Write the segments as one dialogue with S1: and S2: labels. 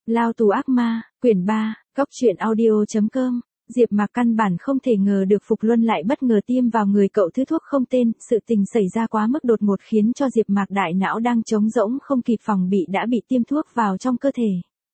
S1: Lao tù ác ma, quyển 3, Góc truyện audio.com. Diệp Mạc căn bản không thể ngờ được Phục Luân lại bất ngờ tiêm vào người cậu thứ thuốc không tên, sự tình xảy ra quá mức đột ngột khiến cho Diệp Mạc đại não đang trống rỗng không kịp phòng bị đã bị tiêm thuốc vào trong cơ thể.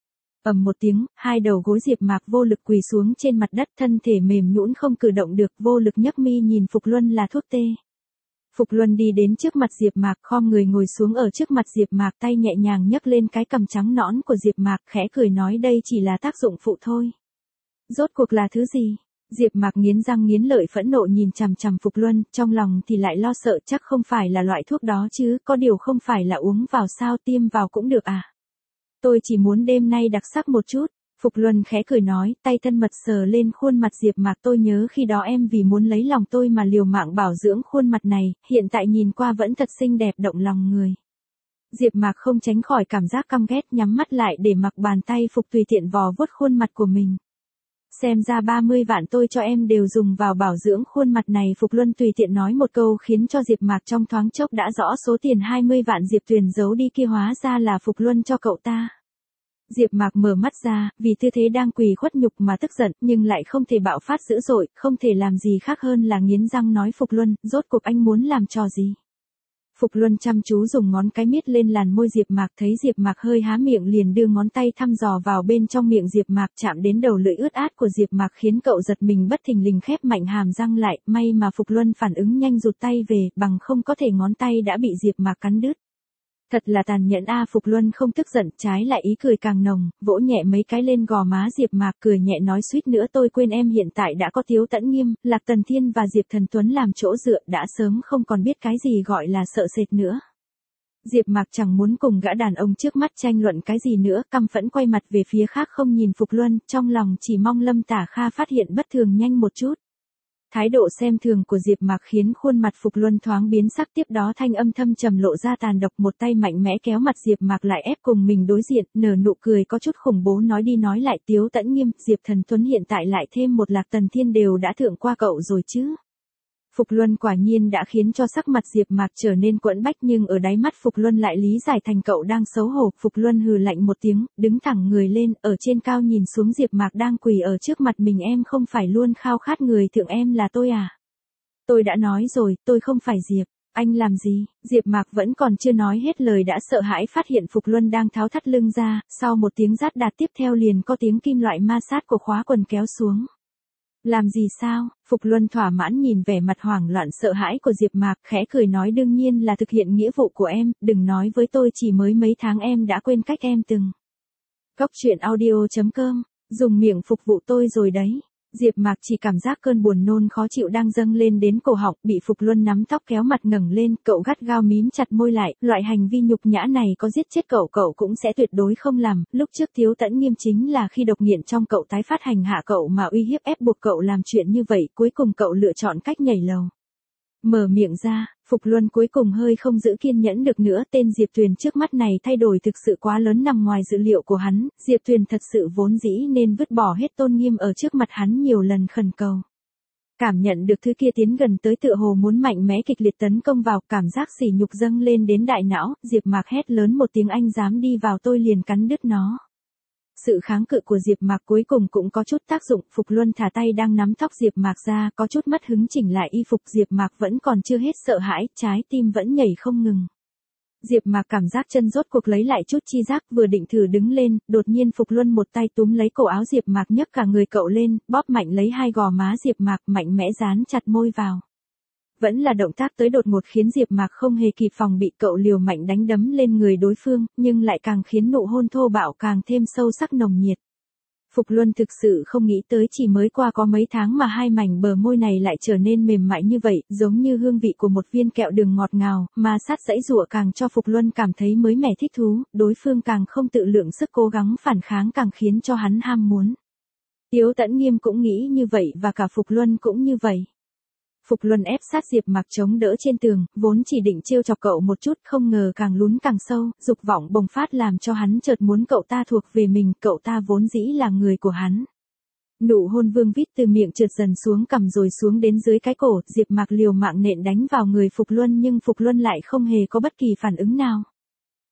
S1: Ầm một tiếng, hai đầu gối Diệp Mạc vô lực quỳ xuống trên mặt đất, thân thể mềm nhũn không cử động được, vô lực nhấc mi nhìn Phục Luân là thuốc tê. Phục Luân đi đến trước mặt Diệp Mạc, khom người ngồi xuống ở trước mặt Diệp Mạc, tay nhẹ nhàng nhấc lên cái cằm trắng nõn của Diệp Mạc, khẽ cười nói đây chỉ là tác dụng phụ thôi. Rốt cuộc là thứ gì? Diệp Mạc nghiến răng nghiến lợi phẫn nộ nhìn chằm chằm Phục Luân, trong lòng thì lại lo sợ, chắc không phải là loại thuốc đó chứ, có điều không phải là uống vào sao, tiêm vào cũng được à? Tôi chỉ muốn đêm nay đặc sắc một chút. Phục Luân khẽ cười nói, tay thân mật sờ lên khuôn mặt Diệp Mạc, tôi nhớ khi đó em vì muốn lấy lòng tôi mà liều mạng bảo dưỡng khuôn mặt này, hiện tại nhìn qua vẫn thật xinh đẹp động lòng người. Diệp Mạc không tránh khỏi cảm giác căm ghét, nhắm mắt lại để mặc bàn tay Phục tùy tiện vò vuốt khuôn mặt của mình. Xem ra 30 vạn tôi cho em đều dùng vào bảo dưỡng khuôn mặt này, Phục Luân tùy tiện nói một câu khiến cho Diệp Mạc trong thoáng chốc đã rõ số tiền 20 vạn Diệp Tuyền giấu đi kia hóa ra là Phục Luân cho cậu ta. Diệp Mạc mở mắt ra, vì tư thế đang quỳ khuất nhục mà tức giận, nhưng lại không thể bạo phát dữ dội, không thể làm gì khác hơn là nghiến răng nói Phục Luân, rốt cuộc anh muốn làm trò gì? Phục Luân chăm chú dùng ngón cái miết lên làn môi Diệp Mạc, thấy Diệp Mạc hơi há miệng liền đưa ngón tay thăm dò vào bên trong miệng Diệp Mạc, chạm đến đầu lưỡi ướt át của Diệp Mạc khiến cậu giật mình bất thình lình khép mạnh hàm răng lại, may mà Phục Luân phản ứng nhanh rụt tay về, bằng không có thể ngón tay đã bị Diệp Mạc cắn đứt. Thật là tàn nhẫn a, Phục Luân không tức giận, trái lại ý cười càng nồng, vỗ nhẹ mấy cái lên gò má Diệp Mạc, cười nhẹ nói suýt nữa tôi quên em hiện tại đã có Tiếu Tẫn Nghiêm, Lạc Tần Thiên và Diệp Thần Tuấn làm chỗ dựa, đã sớm không còn biết cái gì gọi là sợ sệt nữa. Diệp Mạc chẳng muốn cùng gã đàn ông trước mắt tranh luận cái gì nữa, căm phẫn quay mặt về phía khác không nhìn Phục Luân, trong lòng chỉ mong Lâm Tả Kha phát hiện bất thường nhanh một chút. Thái độ xem thường của Diệp Mạc khiến khuôn mặt Phục Luân thoáng biến sắc, tiếp đó thanh âm thâm trầm lộ ra tàn độc, một tay mạnh mẽ kéo mặt Diệp Mạc lại ép cùng mình đối diện, nở nụ cười có chút khủng bố nói đi nói lại, Tiếu Tẫn Nghiêm, Diệp Thần Tuấn hiện tại lại thêm một Lạc Tần Thiên đều đã thượng qua cậu rồi chứ. Phục Luân quả nhiên đã khiến cho sắc mặt Diệp Mạc trở nên quẫn bách, nhưng ở đáy mắt Phục Luân lại lý giải thành cậu đang xấu hổ. Phục Luân hừ lạnh một tiếng, đứng thẳng người lên, ở trên cao nhìn xuống Diệp Mạc đang quỳ ở trước mặt mình, em không phải luôn khao khát người thượng em là tôi à? Tôi đã nói rồi, tôi không phải Diệp. Anh làm gì? Diệp Mạc vẫn còn chưa nói hết lời đã sợ hãi phát hiện Phục Luân đang tháo thắt lưng ra, sau một tiếng rát đạt tiếp theo liền có tiếng kim loại ma sát của khóa quần kéo xuống. Làm gì sao? Phục Luân thỏa mãn nhìn vẻ mặt hoảng loạn sợ hãi của Diệp Mạc, khẽ cười nói đương nhiên là thực hiện nghĩa vụ của em, đừng nói với tôi chỉ mới mấy tháng em đã quên cách em từng. Góc truyện audio.com, dùng miệng phục vụ tôi rồi đấy. Diệp Mạc chỉ cảm giác cơn buồn nôn khó chịu đang dâng lên đến cổ họng, bị Phục Luân nắm tóc kéo mặt ngẩng lên, cậu gắt gao mím chặt môi lại, loại hành vi nhục nhã này có giết chết cậu cũng sẽ tuyệt đối không làm, lúc trước Tiếu Tẫn Nghiêm chính là khi độc nghiện trong cậu tái phát hành hạ cậu mà uy hiếp ép buộc cậu làm chuyện như vậy, cuối cùng cậu lựa chọn cách nhảy lầu. Mở miệng ra, Phục Luân cuối cùng hơi không giữ kiên nhẫn được nữa, tên Diệp Tuyền trước mắt này thay đổi thực sự quá lớn nằm ngoài dự liệu của hắn, Diệp Tuyền thật sự vốn dĩ nên vứt bỏ hết tôn nghiêm ở trước mặt hắn nhiều lần khẩn cầu. Cảm nhận được thứ kia tiến gần tới tựa hồ muốn mạnh mẽ kịch liệt tấn công vào, cảm giác sỉ nhục dâng lên đến đại não, Diệp Mạc hét lớn một tiếng anh dám đi vào tôi liền cắn đứt nó. Sự kháng cự của Diệp Mạc cuối cùng cũng có chút tác dụng, Phục Luân thả tay đang nắm tóc Diệp Mạc ra, có chút mất hứng chỉnh lại y phục, Diệp Mạc vẫn còn chưa hết sợ hãi, trái tim vẫn nhảy không ngừng. Diệp Mạc cảm giác chân rốt cuộc lấy lại chút chi giác, vừa định thử đứng lên, đột nhiên Phục Luân một tay túm lấy cổ áo Diệp Mạc nhấc cả người cậu lên, bóp mạnh lấy hai gò má Diệp Mạc, mạnh mẽ dán chặt môi vào. Vẫn là động tác tới đột ngột khiến Diệp Mạc không hề kịp phòng bị, cậu liều mạnh đánh đấm lên người đối phương, nhưng lại càng khiến nụ hôn thô bạo càng thêm sâu sắc nồng nhiệt. Phục Luân thực sự không nghĩ tới chỉ mới qua có mấy tháng mà hai mảnh bờ môi này lại trở nên mềm mại như vậy, giống như hương vị của một viên kẹo đường ngọt ngào, mà sát giãy giụa càng cho Phục Luân cảm thấy mới mẻ thích thú, đối phương càng không tự lượng sức cố gắng phản kháng càng khiến cho hắn ham muốn. Tiếu Tẫn Nghiêm cũng nghĩ như vậy và cả Phục Luân cũng như vậy. Phục Luân ép sát Diệp Mạc chống đỡ trên tường, vốn chỉ định trêu chọc cậu một chút, không ngờ càng lún càng sâu, dục vọng bùng phát làm cho hắn chợt muốn cậu ta thuộc về mình, cậu ta vốn dĩ là người của hắn. Nụ hôn vương vít từ miệng trượt dần xuống cằm rồi xuống đến dưới cái cổ, Diệp Mạc liều mạng nện đánh vào người Phục Luân nhưng Phục Luân lại không hề có bất kỳ phản ứng nào.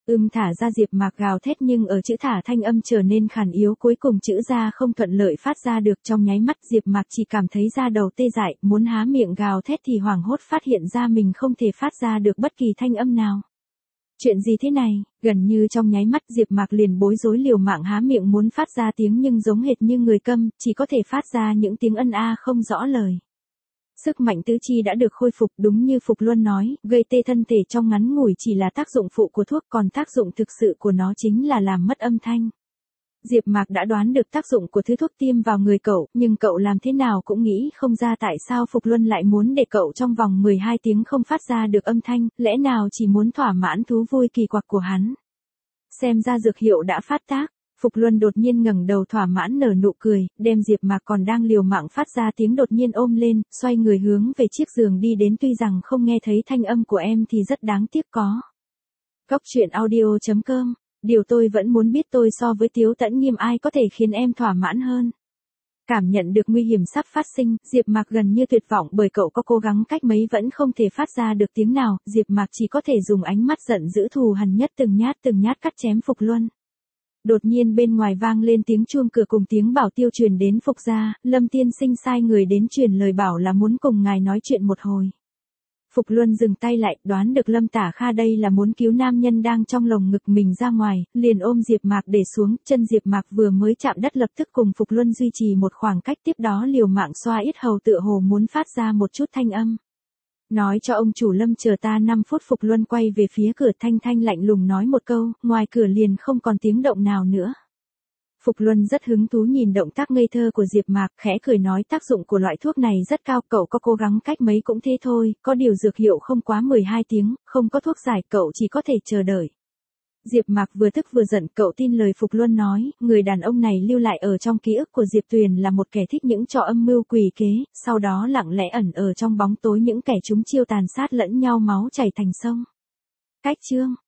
S1: Thả ra Diệp Mạc gào thét nhưng ở chữ thả thanh âm trở nên khàn yếu, cuối cùng chữ ra không thuận lợi phát ra được. Trong nháy mắt Diệp Mạc chỉ cảm thấy da đầu tê dại, muốn há miệng gào thét thì hoảng hốt phát hiện ra mình không thể phát ra được bất kỳ thanh âm nào. Chuyện gì thế này? Gần như trong nháy mắt Diệp Mạc liền bối rối liều mạng há miệng muốn phát ra tiếng nhưng giống hệt như người câm, chỉ có thể phát ra những tiếng ân a không rõ lời. Sức mạnh tứ chi đã được khôi phục, đúng như Phục Luân nói, gây tê thân thể trong ngắn ngủi chỉ là tác dụng phụ của thuốc, còn tác dụng thực sự của nó chính là làm mất âm thanh. Diệp Mạc đã đoán được tác dụng của thứ thuốc tiêm vào người cậu, nhưng cậu làm thế nào cũng nghĩ không ra tại sao Phục Luân lại muốn để cậu trong vòng 12 tiếng không phát ra được âm thanh, lẽ nào chỉ muốn thỏa mãn thú vui kỳ quặc của hắn. Xem ra dược hiệu đã phát tác. Phục Luân đột nhiên ngẩng đầu thỏa mãn nở nụ cười, đem Diệp Mạc còn đang liều mạng phát ra tiếng đột nhiên ôm lên, xoay người hướng về chiếc giường đi đến. Tuy rằng không nghe thấy thanh âm của em thì rất đáng tiếc có. Góc truyện audio.com. Điều tôi vẫn muốn biết, tôi so với Tiếu Tẫn Nghiêm ai có thể khiến em thỏa mãn hơn. Cảm nhận được nguy hiểm sắp phát sinh, Diệp Mạc gần như tuyệt vọng bởi cậu có cố gắng cách mấy vẫn không thể phát ra được tiếng nào, Diệp Mạc chỉ có thể dùng ánh mắt giận dữ thù hằn nhất từng nhát cắt chém Phục Luân. Đột nhiên bên ngoài vang lên tiếng chuông cửa cùng tiếng bảo tiêu truyền đến Phục gia, Lâm tiên sinh sai người đến truyền lời bảo là muốn cùng ngài nói chuyện một hồi. Phục Luân dừng tay lại, đoán được Lâm Tả Kha đây là muốn cứu nam nhân đang trong lồng ngực mình ra ngoài, liền ôm Diệp Mạc để xuống, chân Diệp Mạc vừa mới chạm đất lập tức cùng Phục Luân duy trì một khoảng cách, tiếp đó liều mạng xoa yết hầu tựa hồ muốn phát ra một chút thanh âm. Nói cho ông chủ Lâm chờ ta 5 phút. Phục Luân quay về phía cửa, thanh lạnh lùng nói một câu, ngoài cửa liền không còn tiếng động nào nữa. Phục Luân rất hứng thú nhìn động tác ngây thơ của Diệp Mạc, khẽ cười nói tác dụng của loại thuốc này rất cao, cậu có cố gắng cách mấy cũng thế thôi, có điều dược hiệu không quá 12 tiếng, không có thuốc giải, cậu chỉ có thể chờ đợi. Diệp Mạc vừa tức vừa giận, cậu tin lời Phục Luân nói, người đàn ông này lưu lại ở trong ký ức của Diệp Tuyền là một kẻ thích những trò âm mưu quỷ kế, sau đó lặng lẽ ẩn ở trong bóng tối những kẻ chúng chiêu tàn sát lẫn nhau máu chảy thành sông. Cách chương